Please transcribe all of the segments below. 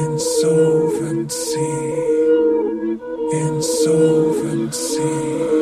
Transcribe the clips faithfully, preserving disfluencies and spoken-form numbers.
Insolvency. Insolvency.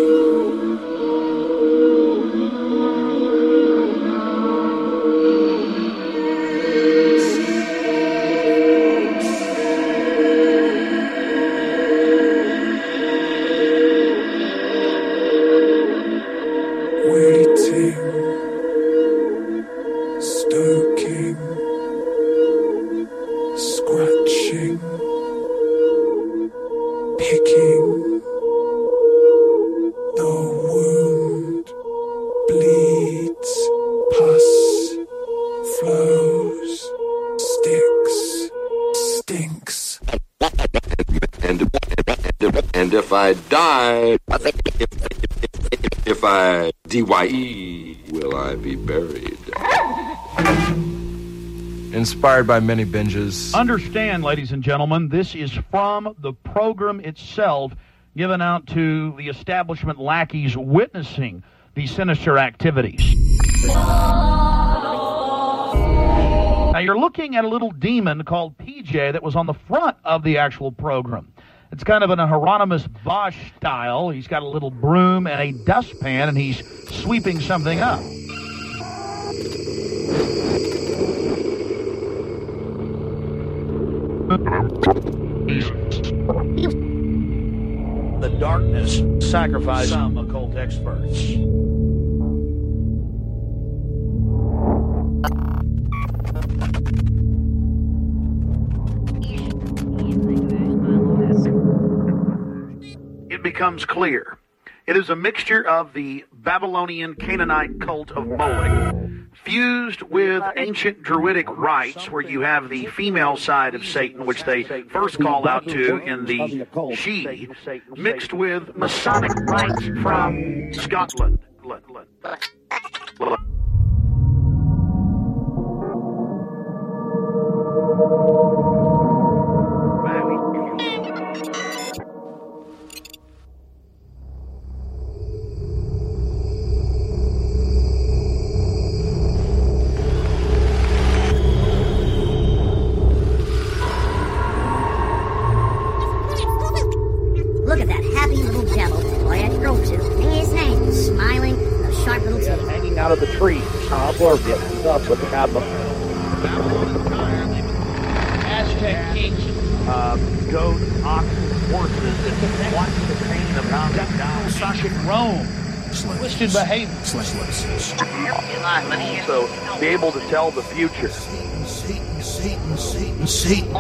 I die, if I D Y E, will I be buried? Inspired by many binges. Understand, ladies and gentlemen, this is from the program itself, given out to the establishment lackeys witnessing these sinister activities. Now, you're looking at a little demon called P J that was on the front of the actual program. It's kind of an Hieronymus Bosch style. He's got a little broom and a dustpan, and he's sweeping something up. The darkness sacrificed some occult experts. It becomes clear. It is a mixture of the Babylonian Canaanite cult of Moloch fused with ancient Druidic rites, where you have the female side of Satan, which they first call out to in the she, mixed with Masonic rites from Scotland. Look at that happy little devil. Boy, that grows his his hand, smiling, with those sharp little teeth. Hanging out of the tree. I'll blurb you. That's what the goblin. Aztec kings. Uh, goats, oxen, horses. Watch the pain of non-Sashic Rome. Twisted behavior. So, be able to tell the future. Satan, Satan, Satan, Satan.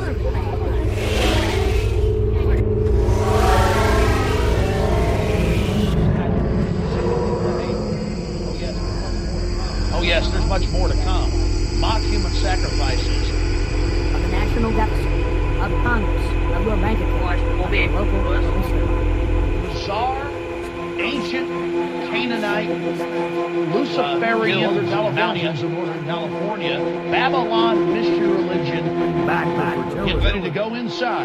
Oh yes, there's much more to come. Mock human sacrifices. Of the national deficit, of Congress, of your bank account, of your local Bizarre, ancient, Canaanite, Luciferian mountains of Northern California, Babylon mystery religion. Back, back. Get ready to go inside.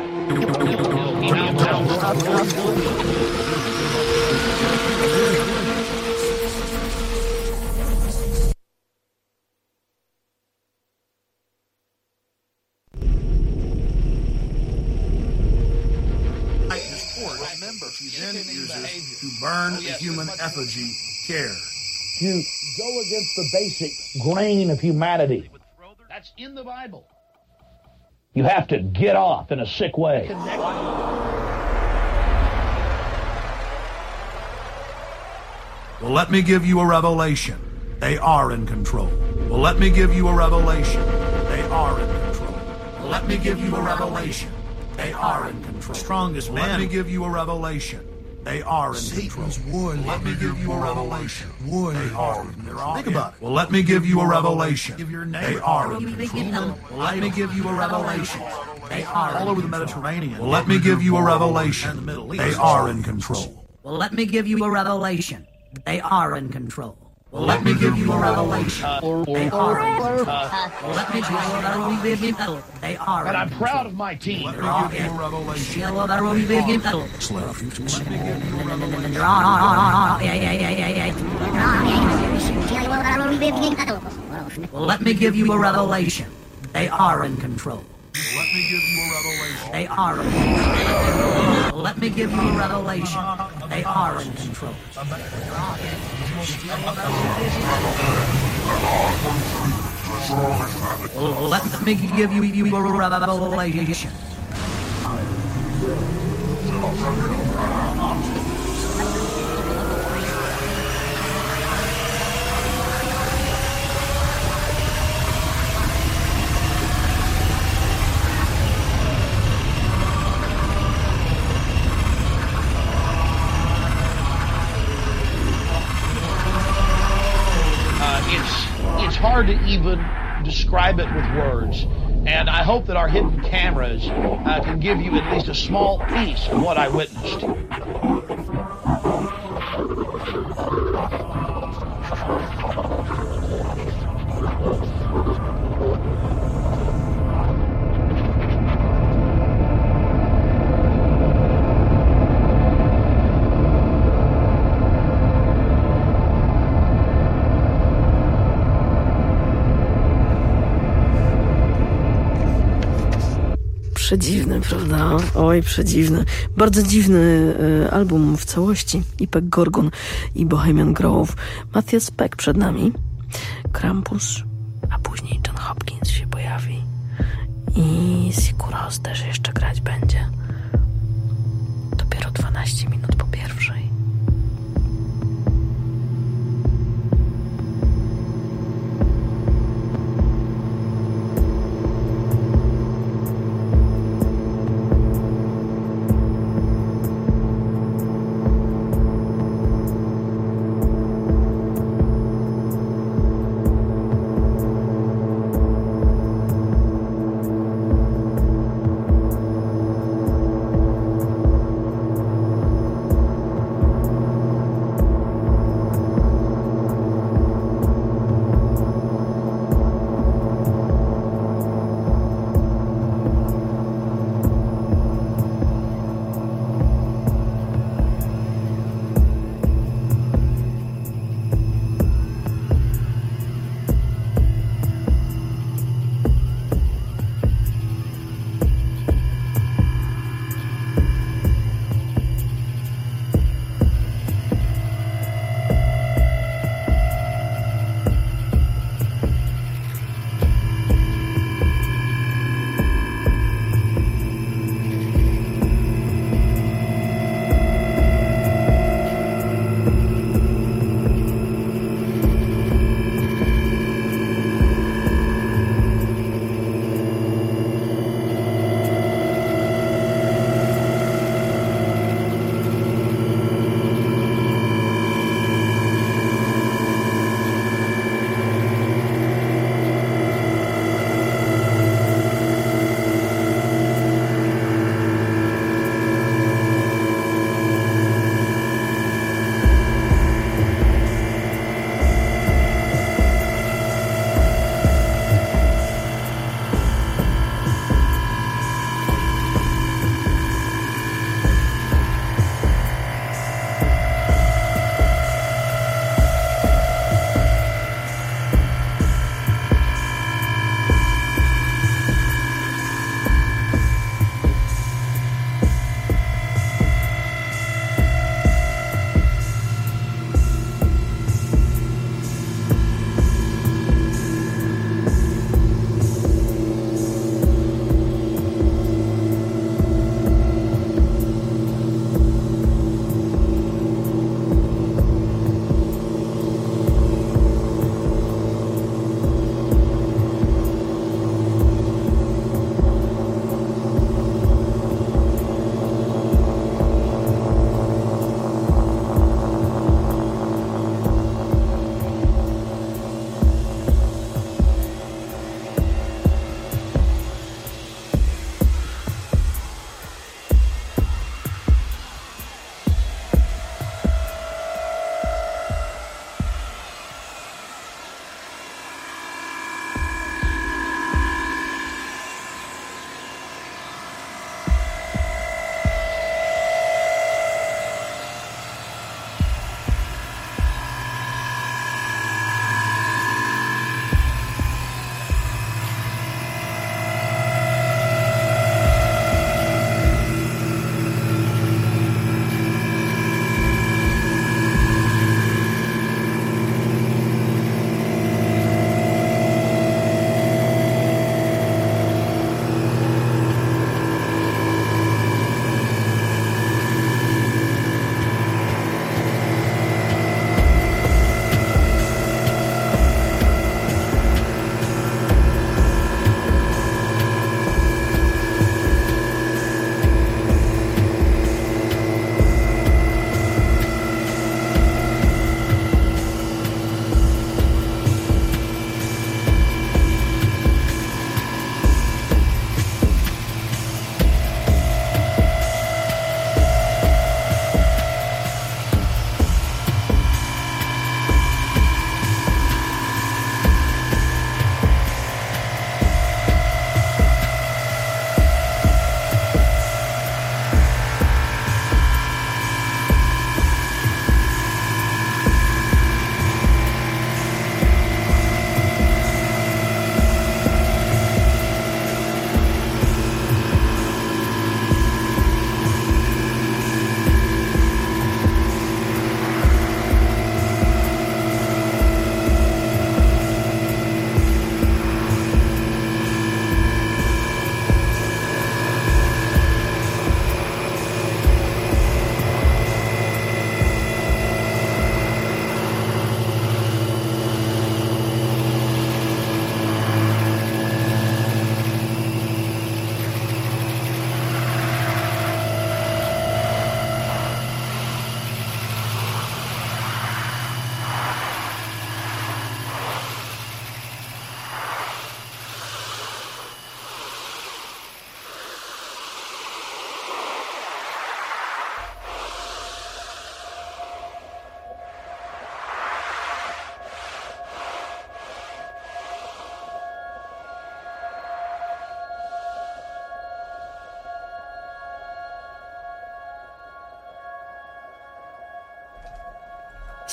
To burn a human effigy, care. To go against the basic grain of humanity. That's in the Bible. You have to get off in a sick way. Well, let me give you a revelation. They are in control. Well, let me give you a revelation. They are in control. Well, let me give you a revelation. They are in control. Strongest man. Let me give you a revelation. They are in Satan's control. war. Let me give you a revelation. War. They are. They're all Think about it. Well, let me give you a revelation. Give your name. They are in control. Well, let me give you a revelation. They are all over the Mediterranean. Well, let me give you a revelation. They are in control. Well, let me give you a revelation. They are in control. Well, let me give you a revelation. They are in control. Well, let me give you a revelation. They are. And I'm proud of my team. Let me give you a revelation. Well, let me give you a revelation. They are in control. Let me give you a revelation. They are in control. Let me give you a revelation. They are in control. Let me give you, you a revelation. It's hard to even describe it with words, and I hope that our hidden cameras uh, can give you at least a small piece of what I witnessed. Przedziwny, prawda? Oj, przedziwny. Bardzo dziwny y, album w całości. I Peck Gorgon, i Bohemian Grove. Matthias Peck przed nami. Krampus, a później John Hopkins się pojawi. I Sigur Rós też jeszcze grać będzie. Dopiero dwanaście minut po pierwszej.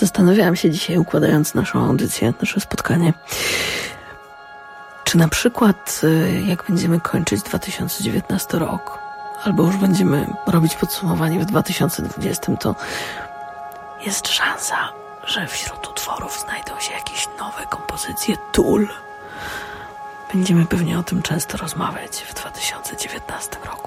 Zastanawiałam się dzisiaj, układając naszą audycję, nasze spotkanie, czy na przykład jak będziemy kończyć dwa tysiące dziewiętnasty rok, albo już będziemy robić podsumowanie w dwa tysiące dwudziestym, to jest szansa, że wśród utworów znajdą się jakieś nowe kompozycje Tool. Będziemy pewnie o tym często rozmawiać w dwa tysiące dziewiętnastym roku.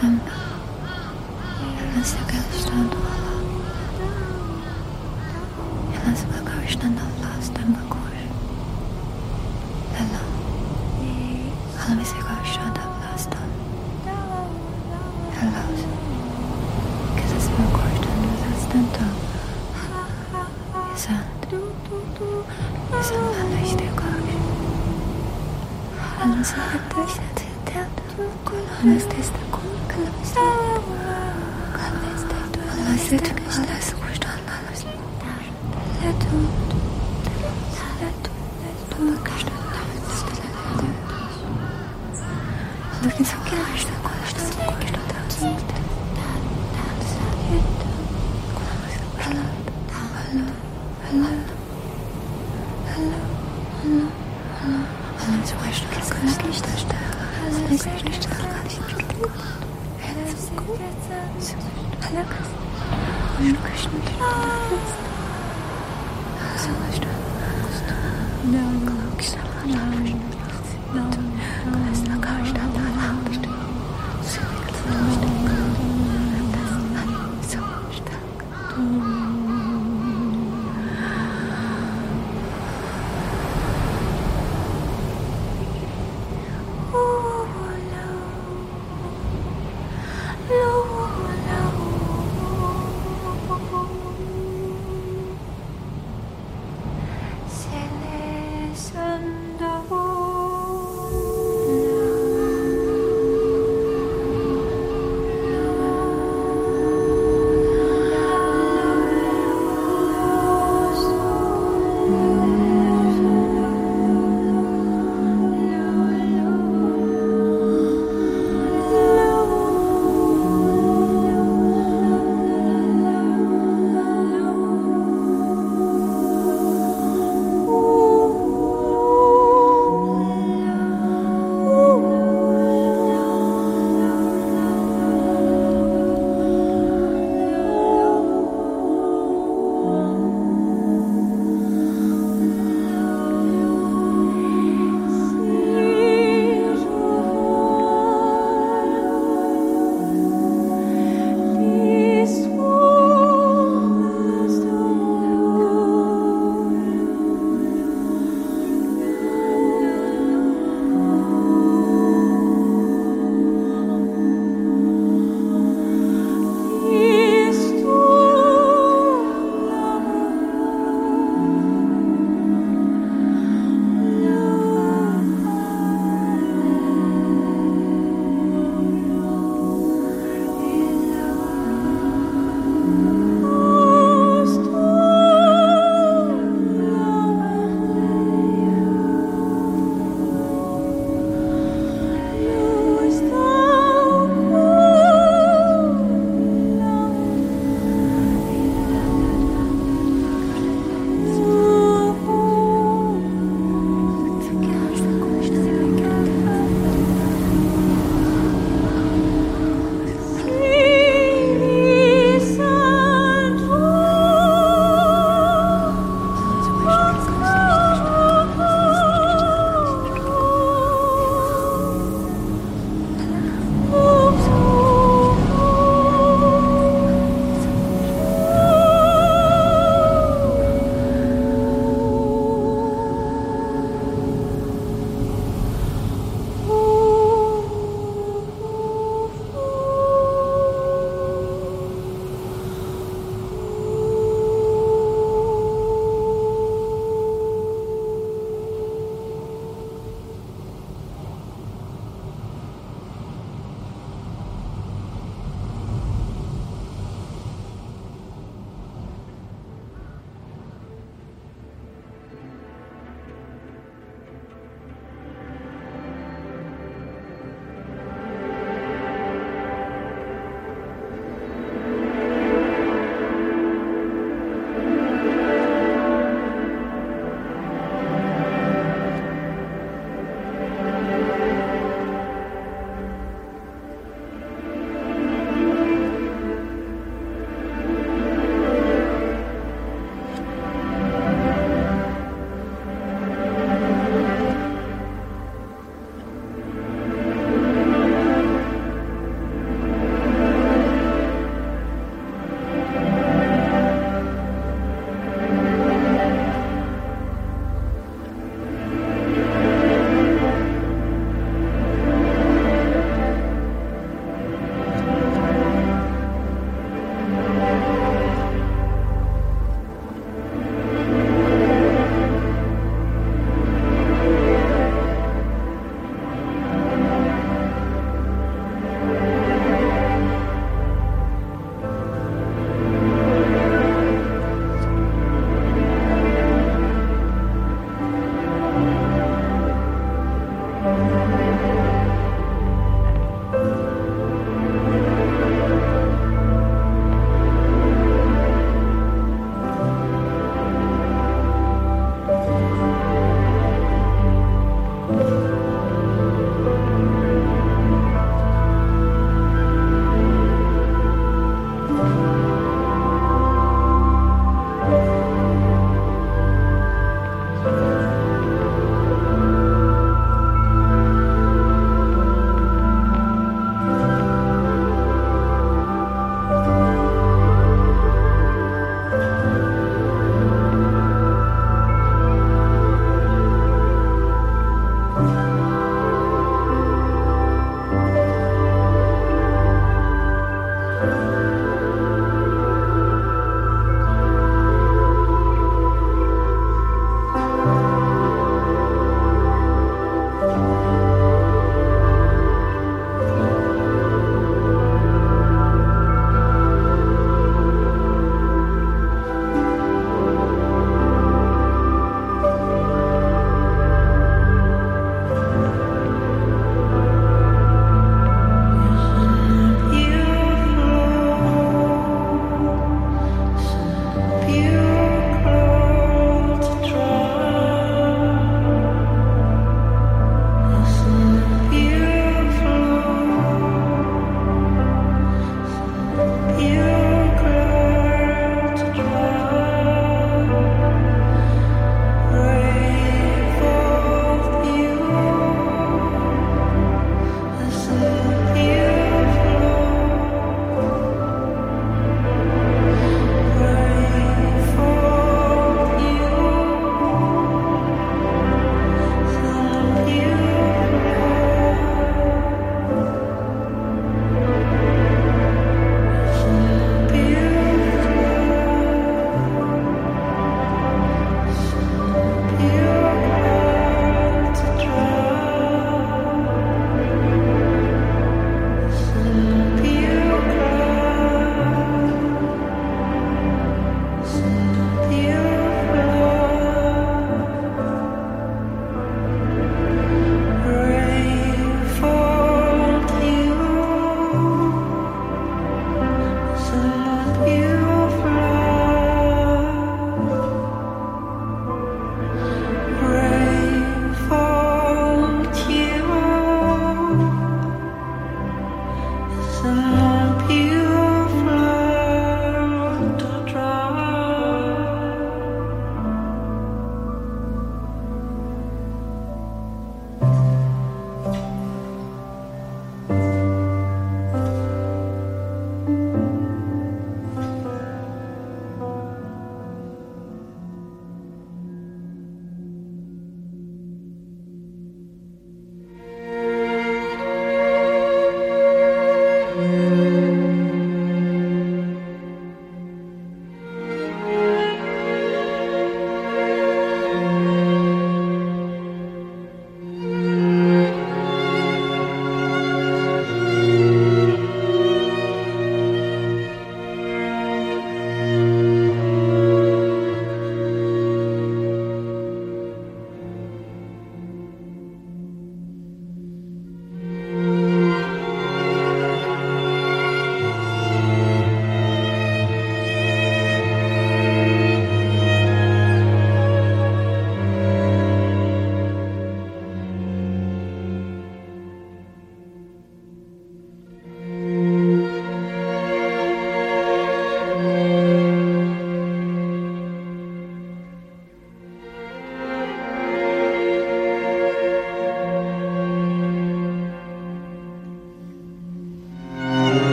Celeste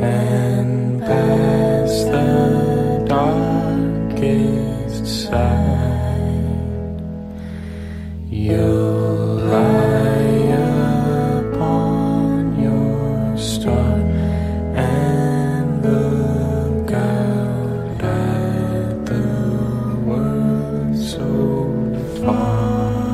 and past the darkest side, you'll lie upon your star and look out at the world so far.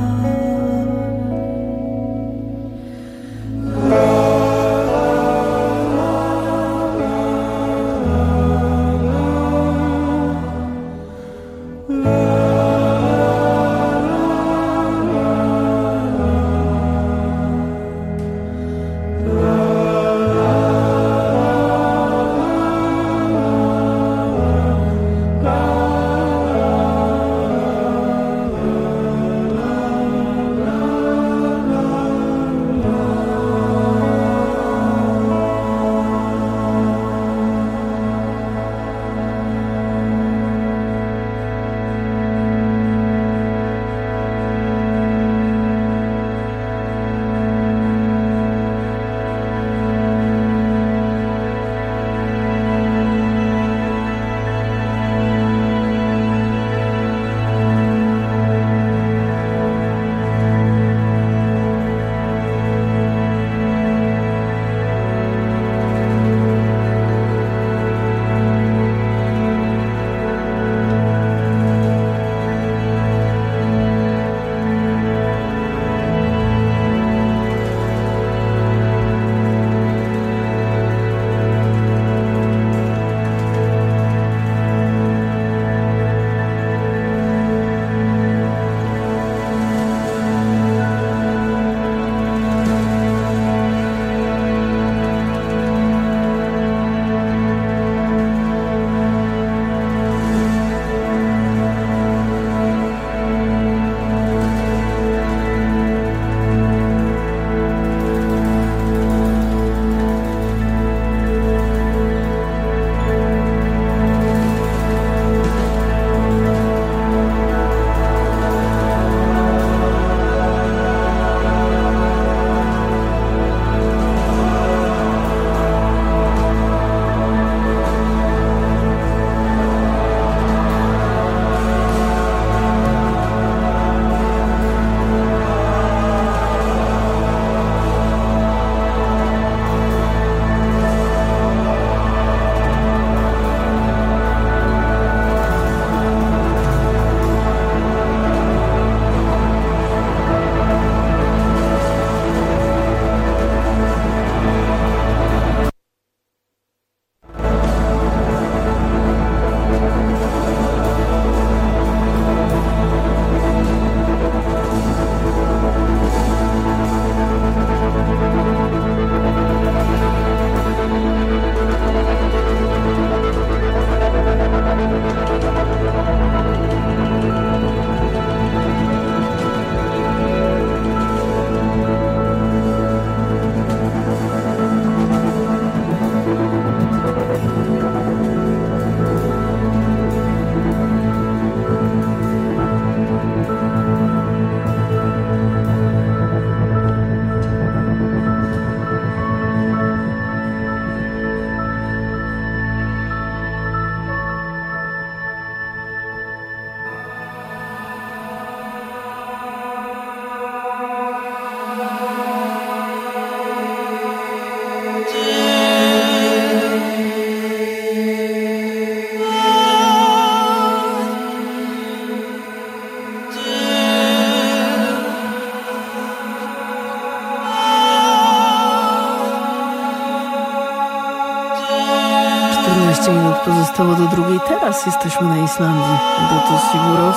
czternaście minut pozostało do drugiej. Teraz jesteśmy na Islandii. Był to Sigur Rós.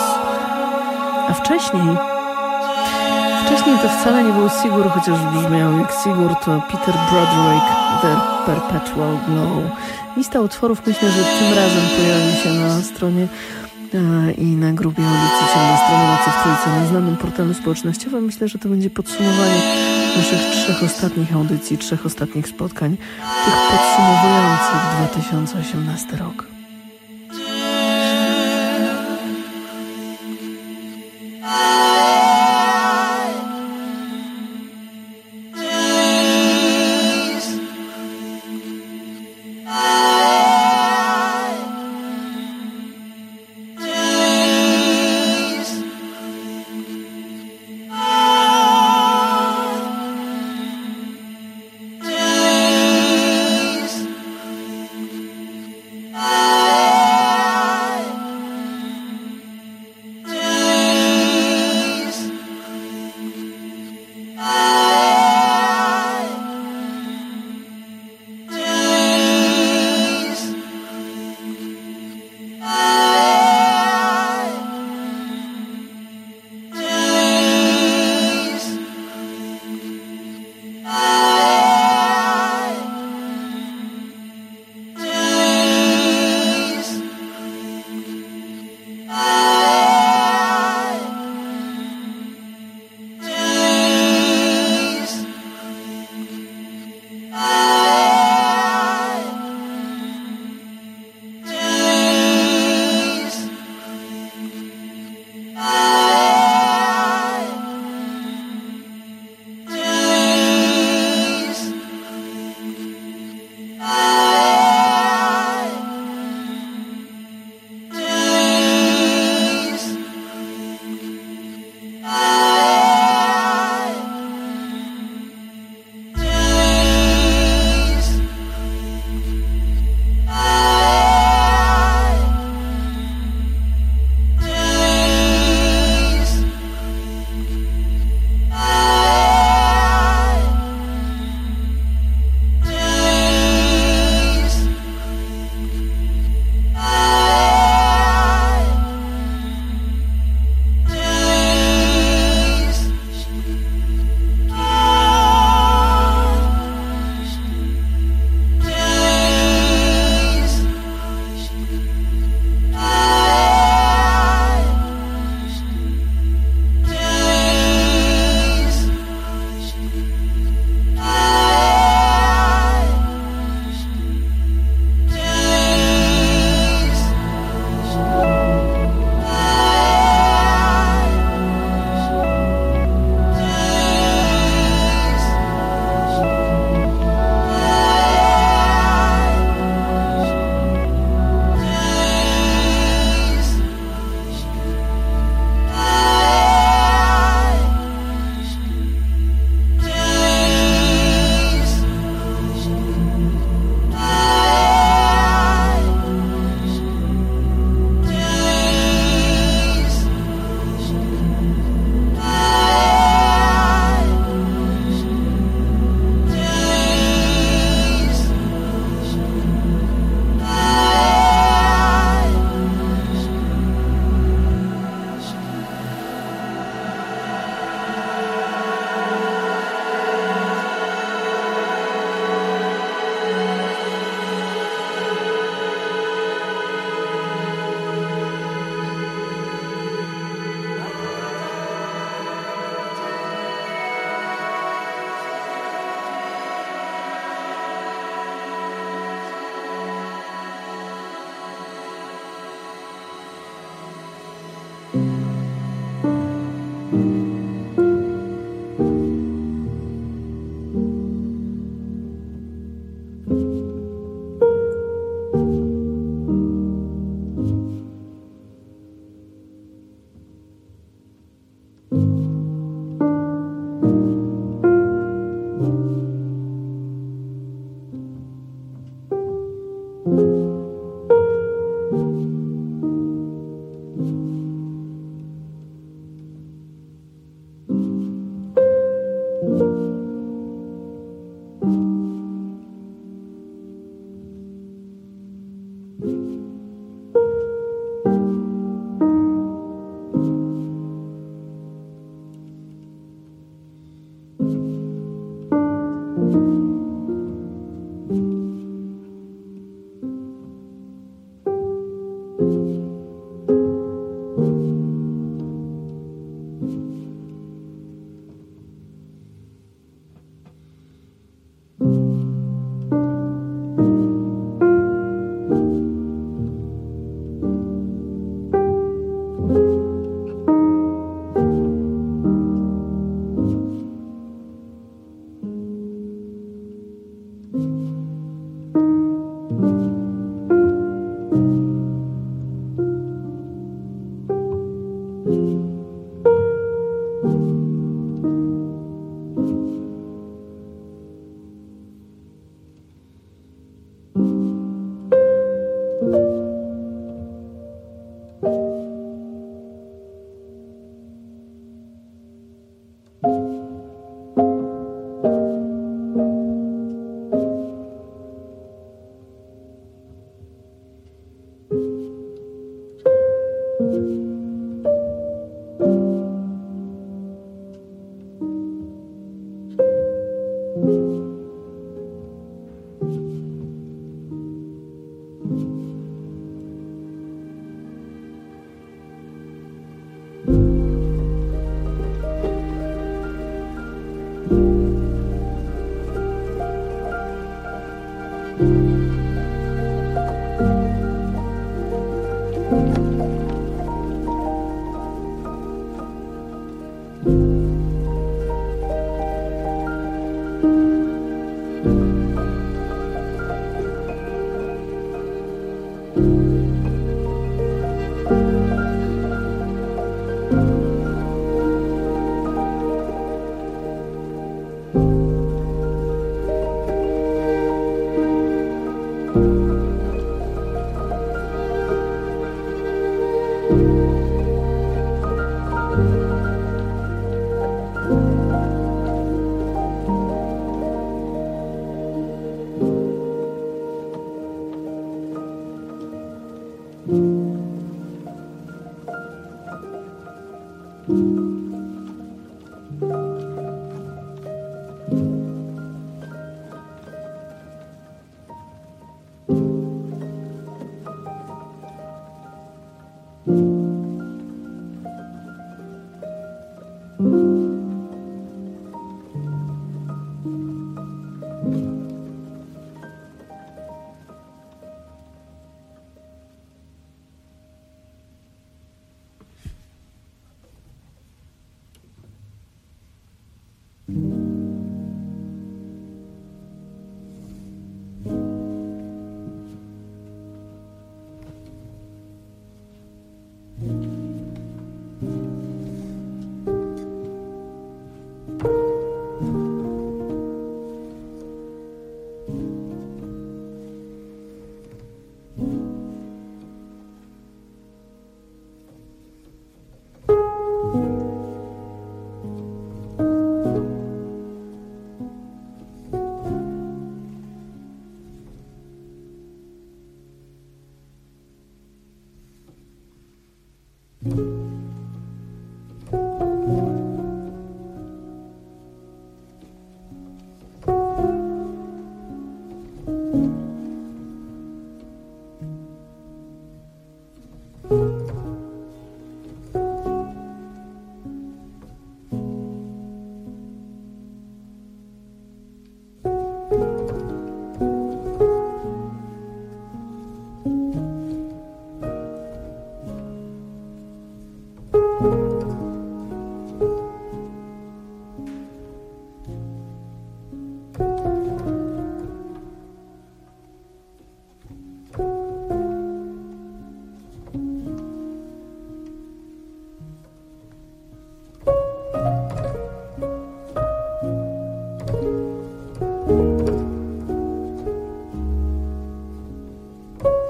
A wcześniej... Wcześniej to wcale nie był Sigur, chociaż brzmiał jak Sigur, to Peter Broderick, The Perpetual Glow. Lista utworów myślę, że tym razem pojawi się na stronie e, i na grupie audycji Ciemna Strona Nocy w Trójce na znanym portalu społecznościowym. Myślę, że to będzie podsumowanie naszych trzech ostatnich audycji, trzech ostatnich spotkań, tych podsumowujących dwa tysiące osiemnasty rok.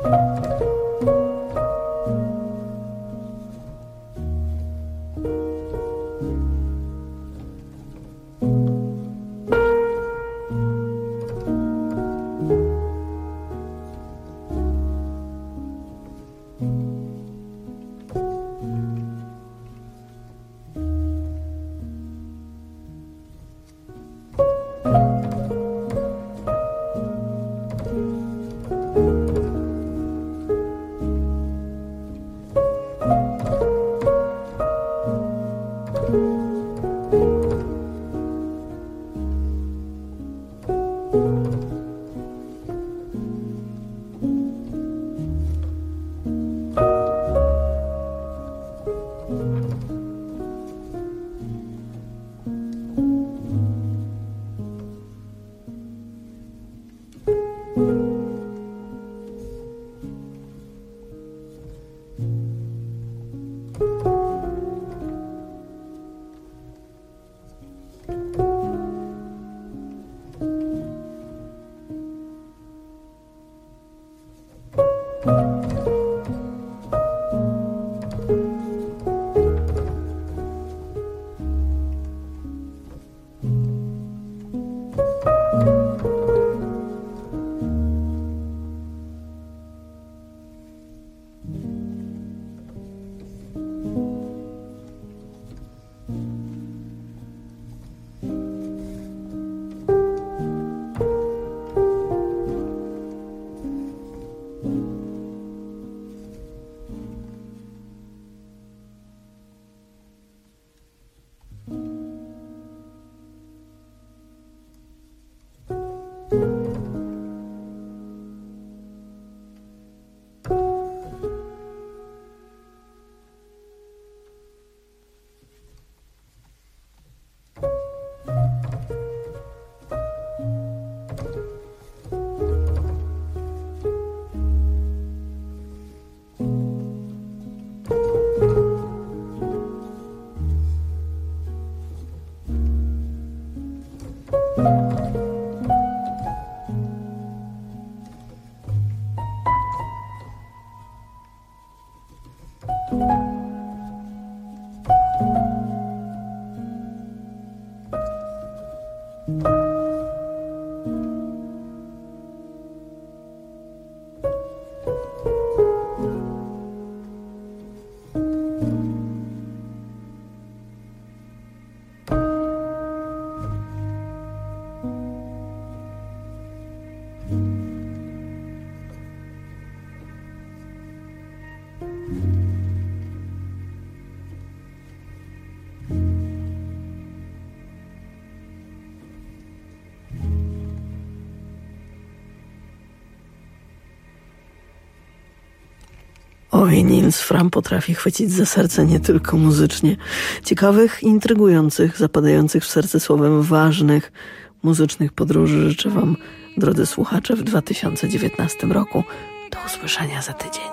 Oj, Nils Fram potrafi chwycić za serce nie tylko muzycznie. Ciekawych, intrygujących, zapadających w serce słowem ważnych muzycznych podróży życzę wam, drodzy słuchacze, w dwa tysiące dziewiętnastym roku. Do usłyszenia za tydzień.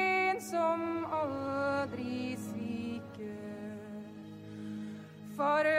For